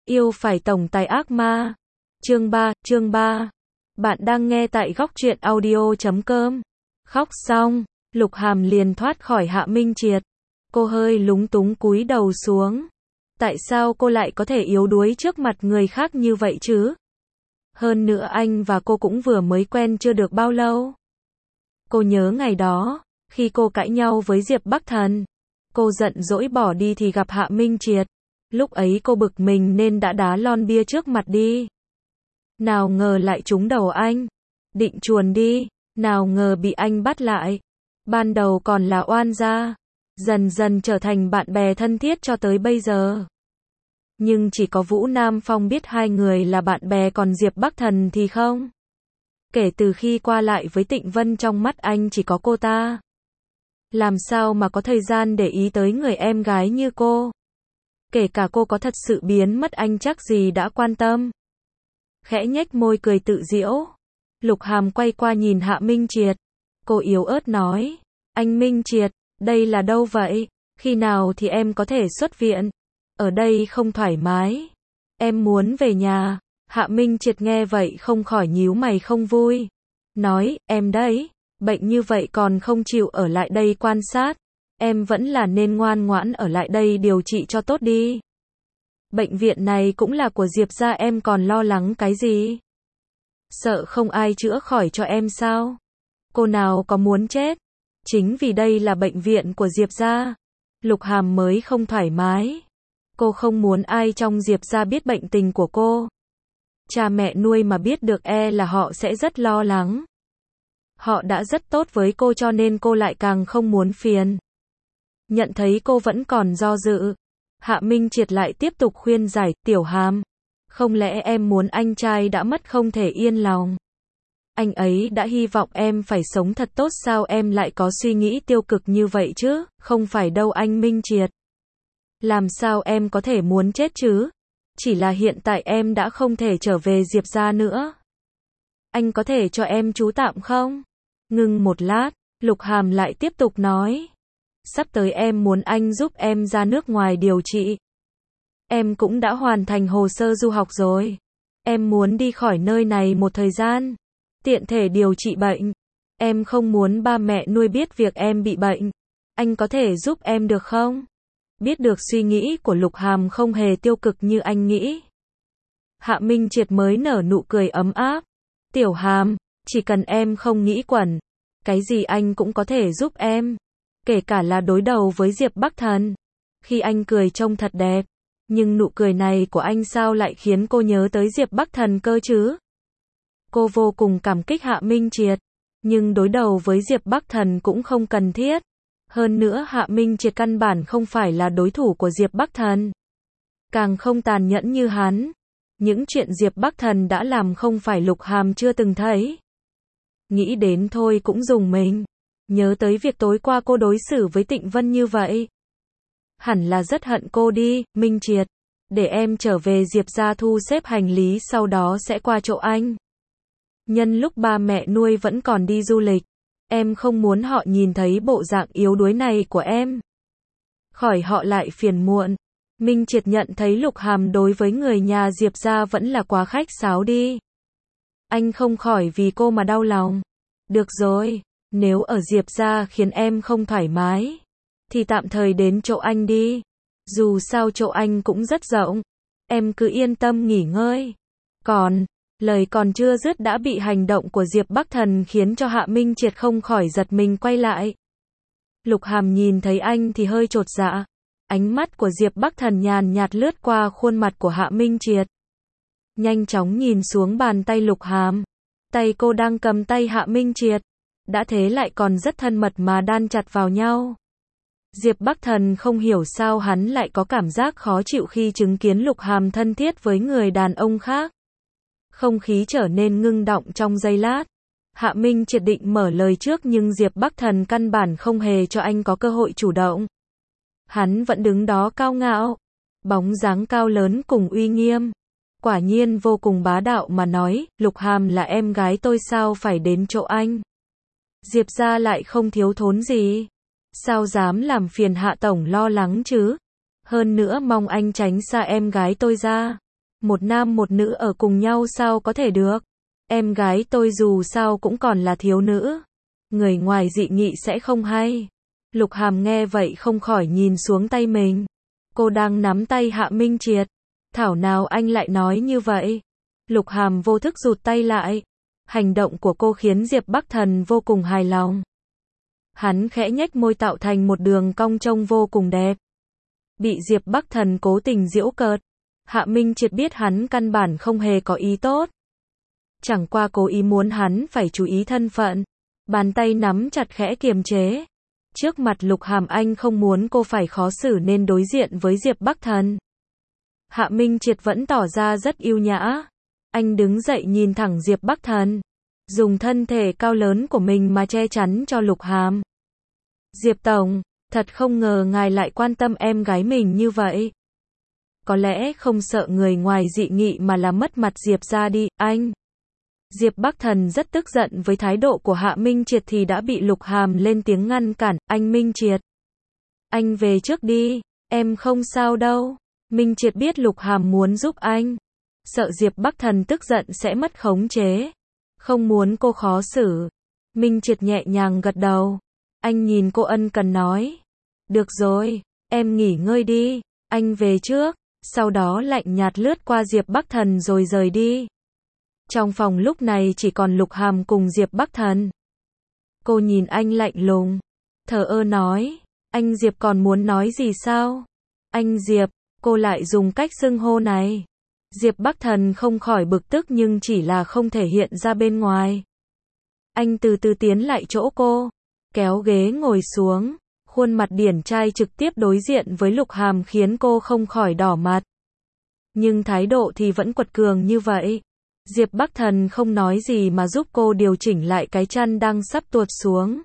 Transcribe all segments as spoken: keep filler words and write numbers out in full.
Yêu phải tổng tài ác ma. Chương ba, chương ba. Bạn đang nghe tại góc truyện audio chấm com. Khóc xong, Lục Hàm liền thoát khỏi Hạ Minh Triệt. Cô hơi lúng túng cúi đầu xuống. Tại sao cô lại có thể yếu đuối trước mặt người khác như vậy chứ? Hơn nữa anh và cô cũng vừa mới quen chưa được bao lâu. Cô nhớ ngày đó, khi cô cãi nhau với Diệp Bắc Thần. Cô giận dỗi bỏ đi thì gặp Hạ Minh Triệt. Lúc ấy cô bực mình nên đã đá lon bia trước mặt đi. Nào ngờ lại trúng đầu anh. Định chuồn đi, nào ngờ bị anh bắt lại. Ban đầu còn là oan gia, dần dần trở thành bạn bè thân thiết cho tới bây giờ. Nhưng chỉ có Vũ Nam Phong biết hai người là bạn bè, còn Diệp Bắc Thần thì không. Kể từ khi qua lại với Tịnh Vân, trong mắt anh chỉ có cô ta. Làm sao mà có thời gian để ý tới người em gái như cô? Kể cả cô có thật sự biến mất anh chắc gì đã quan tâm. Khẽ nhếch môi cười tự giễu. Lục Hàm quay qua nhìn Hạ Minh Triệt. Cô yếu ớt nói. Anh Minh Triệt, đây là đâu vậy? Khi nào thì em có thể xuất viện? Ở đây không thoải mái. Em muốn về nhà. Hạ Minh Triệt nghe vậy không khỏi nhíu mày không vui. Nói, em đấy, bệnh như vậy còn không chịu ở lại đây quan sát. Em vẫn là nên ngoan ngoãn ở lại đây điều trị cho tốt đi. Bệnh viện này cũng là của Diệp gia, em còn lo lắng cái gì? Sợ không ai chữa khỏi cho em sao? Cô nào có muốn chết? Chính vì đây là bệnh viện của Diệp gia, Lục Hàm mới không thoải mái. Cô không muốn ai trong Diệp gia biết bệnh tình của cô. Cha mẹ nuôi mà biết được e là họ sẽ rất lo lắng. Họ đã rất tốt với cô cho nên cô lại càng không muốn phiền. Nhận thấy cô vẫn còn do dự, Hạ Minh Triệt lại tiếp tục khuyên giải. Tiểu Hàm, không lẽ em muốn anh trai đã mất không thể yên lòng? Anh ấy đã hy vọng em phải sống thật tốt, sao em lại có suy nghĩ tiêu cực như vậy chứ? Không phải đâu anh Minh Triệt. Làm sao em có thể muốn chết chứ? Chỉ là hiện tại em đã không thể trở về Diệp gia nữa. Anh có thể cho em trú tạm không? Ngừng một lát, Lục Hàm lại tiếp tục nói. Sắp tới em muốn anh giúp em ra nước ngoài điều trị. Em cũng đã hoàn thành hồ sơ du học rồi. Em muốn đi khỏi nơi này một thời gian, tiện thể điều trị bệnh. Em không muốn ba mẹ nuôi biết việc em bị bệnh. Anh có thể giúp em được không? Biết được suy nghĩ của Lục Hàm không hề tiêu cực như anh nghĩ. Hạ Minh Triệt mới nở nụ cười ấm áp. Tiểu Hàm, chỉ cần em không nghĩ quẩn, cái gì anh cũng có thể giúp em. Kể cả là đối đầu với Diệp Bắc Thần. Khi anh cười trông thật đẹp. Nhưng nụ cười này của anh sao lại khiến cô nhớ tới Diệp Bắc Thần cơ chứ? Cô vô cùng cảm kích Hạ Minh Triệt. Nhưng đối đầu với Diệp Bắc Thần cũng không cần thiết. Hơn nữa Hạ Minh Triệt căn bản không phải là đối thủ của Diệp Bắc Thần. Càng không tàn nhẫn như hắn. Những chuyện Diệp Bắc Thần đã làm không phải Lục Hàm chưa từng thấy. Nghĩ đến thôi cũng rùng mình. Nhớ tới việc tối qua cô đối xử với Tịnh Vân như vậy. Hẳn là rất hận cô đi. Minh Triệt, để em trở về Diệp gia thu xếp hành lý, sau đó sẽ qua chỗ anh. Nhân lúc ba mẹ nuôi vẫn còn đi du lịch, em không muốn họ nhìn thấy bộ dạng yếu đuối này của em. Khỏi họ lại phiền muộn. Minh Triệt nhận thấy Lục Hàm đối với người nhà Diệp gia vẫn là quá khách sáo đi. Anh không khỏi vì cô mà đau lòng. Được rồi, nếu ở Diệp gia khiến em không thoải mái, thì tạm thời đến chỗ anh đi. Dù sao chỗ anh cũng rất rộng. Em cứ yên tâm nghỉ ngơi. Còn, lời còn chưa dứt đã bị hành động của Diệp Bắc Thần khiến cho Hạ Minh Triệt không khỏi giật mình quay lại. Lục Hàm nhìn thấy anh thì hơi chột dạ. Ánh mắt của Diệp Bắc Thần nhàn nhạt lướt qua khuôn mặt của Hạ Minh Triệt. Nhanh chóng nhìn xuống bàn tay Lục Hàm. Tay cô đang cầm tay Hạ Minh Triệt. Đã thế lại còn rất thân mật mà đan chặt vào nhau. Diệp Bắc Thần không hiểu sao hắn lại có cảm giác khó chịu khi chứng kiến Lục Hàm thân thiết với người đàn ông khác. Không khí trở nên ngưng động trong giây lát. Hạ Minh Triệt định mở lời trước nhưng Diệp Bắc Thần căn bản không hề cho anh có cơ hội chủ động. Hắn vẫn đứng đó cao ngạo, bóng dáng cao lớn cùng uy nghiêm. Quả nhiên vô cùng bá đạo mà nói, Lục Hàm là em gái tôi sao phải đến chỗ anh. Diệp gia lại không thiếu thốn gì. Sao dám làm phiền Hạ tổng lo lắng chứ? Hơn nữa mong anh tránh xa em gái tôi ra. Một nam một nữ ở cùng nhau sao có thể được? Em gái tôi dù sao cũng còn là thiếu nữ. Người ngoài dị nghị sẽ không hay. Lục Hàm nghe vậy không khỏi nhìn xuống tay mình. Cô đang nắm tay Hạ Minh Triệt. Thảo nào anh lại nói như vậy? Lục Hàm vô thức rụt tay lại. Hành động của cô khiến Diệp Bắc Thần vô cùng hài lòng. Hắn khẽ nhếch môi tạo thành một đường cong trông vô cùng đẹp. Bị Diệp Bắc Thần cố tình giễu cợt. Hạ Minh Triệt biết hắn căn bản không hề có ý tốt. Chẳng qua cố ý muốn hắn phải chú ý thân phận. Bàn tay nắm chặt khẽ kiềm chế. Trước mặt Lục Hàm anh không muốn cô phải khó xử nên đối diện với Diệp Bắc Thần. Hạ Minh Triệt vẫn tỏ ra rất yêu nhã. Anh đứng dậy nhìn thẳng Diệp Bắc Thần. Dùng thân thể cao lớn của mình mà che chắn cho Lục Hàm. Diệp Tổng, thật không ngờ ngài lại quan tâm em gái mình như vậy. Có lẽ không sợ người ngoài dị nghị mà làm mất mặt Diệp ra đi, anh. Diệp Bắc Thần rất tức giận với thái độ của Hạ Minh Triệt thì đã bị Lục Hàm lên tiếng ngăn cản, anh Minh Triệt. Anh về trước đi, em không sao đâu. Minh Triệt biết Lục Hàm muốn giúp anh. Sợ Diệp Bắc Thần tức giận sẽ mất khống chế. Không muốn cô khó xử. Minh Triệt nhẹ nhàng gật đầu. Anh nhìn cô ân cần nói. Được rồi, em nghỉ ngơi đi, anh về trước. Sau đó lạnh nhạt lướt qua Diệp Bắc Thần rồi rời đi. Trong phòng lúc này chỉ còn Lục Hàm cùng Diệp Bắc Thần. Cô nhìn anh lạnh lùng. Thờ ơ nói. Anh Diệp còn muốn nói gì sao? Anh Diệp, cô lại dùng cách xưng hô này. Diệp Bắc Thần không khỏi bực tức nhưng chỉ là không thể hiện ra bên ngoài. Anh từ từ tiến lại chỗ cô. Kéo ghế ngồi xuống. Khuôn mặt điển trai trực tiếp đối diện với Lục Hàm khiến cô không khỏi đỏ mặt. Nhưng thái độ thì vẫn quật cường như vậy. Diệp Bắc Thần không nói gì mà giúp cô điều chỉnh lại cái chăn đang sắp tuột xuống.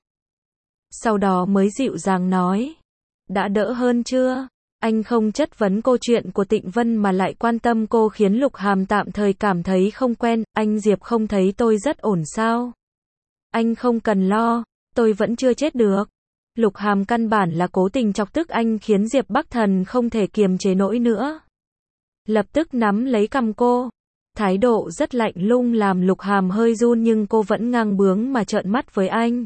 Sau đó mới dịu dàng nói. Đã đỡ hơn chưa? Anh không chất vấn cô chuyện của Tịnh Vân mà lại quan tâm cô khiến Lục Hàm tạm thời cảm thấy không quen. Anh Diệp không thấy tôi rất ổn sao? Anh không cần lo, tôi vẫn chưa chết được. Lục Hàm căn bản là cố tình chọc tức anh khiến Diệp Bắc Thần không thể kiềm chế nổi nữa. Lập tức nắm lấy cằm cô. Thái độ rất lạnh lùng làm Lục Hàm hơi run nhưng cô vẫn ngang bướng mà trợn mắt với anh.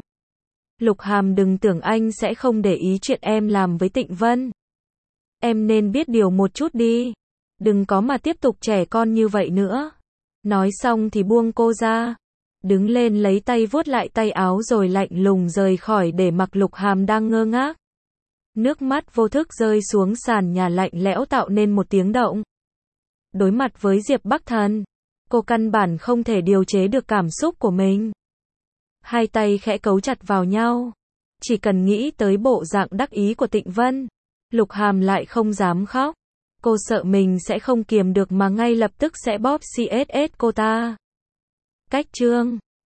Lục Hàm đừng tưởng anh sẽ không để ý chuyện em làm với Tịnh Vân. Em nên biết điều một chút đi. Đừng có mà tiếp tục trẻ con như vậy nữa. Nói xong thì buông cô ra. Đứng lên lấy tay vuốt lại tay áo rồi lạnh lùng rời khỏi để mặc Lục Hàm đang ngơ ngác. Nước mắt vô thức rơi xuống sàn nhà lạnh lẽo tạo nên một tiếng động. Đối mặt với Diệp Bắc Thần, cô căn bản không thể điều chế được cảm xúc của mình. Hai tay khẽ cấu chặt vào nhau. Chỉ cần nghĩ tới bộ dạng đắc ý của Tịnh Vân, Lục Hàm lại không dám khóc. Cô sợ mình sẽ không kiềm được mà ngay lập tức sẽ bóp xê ét ét cô ta. Cách chương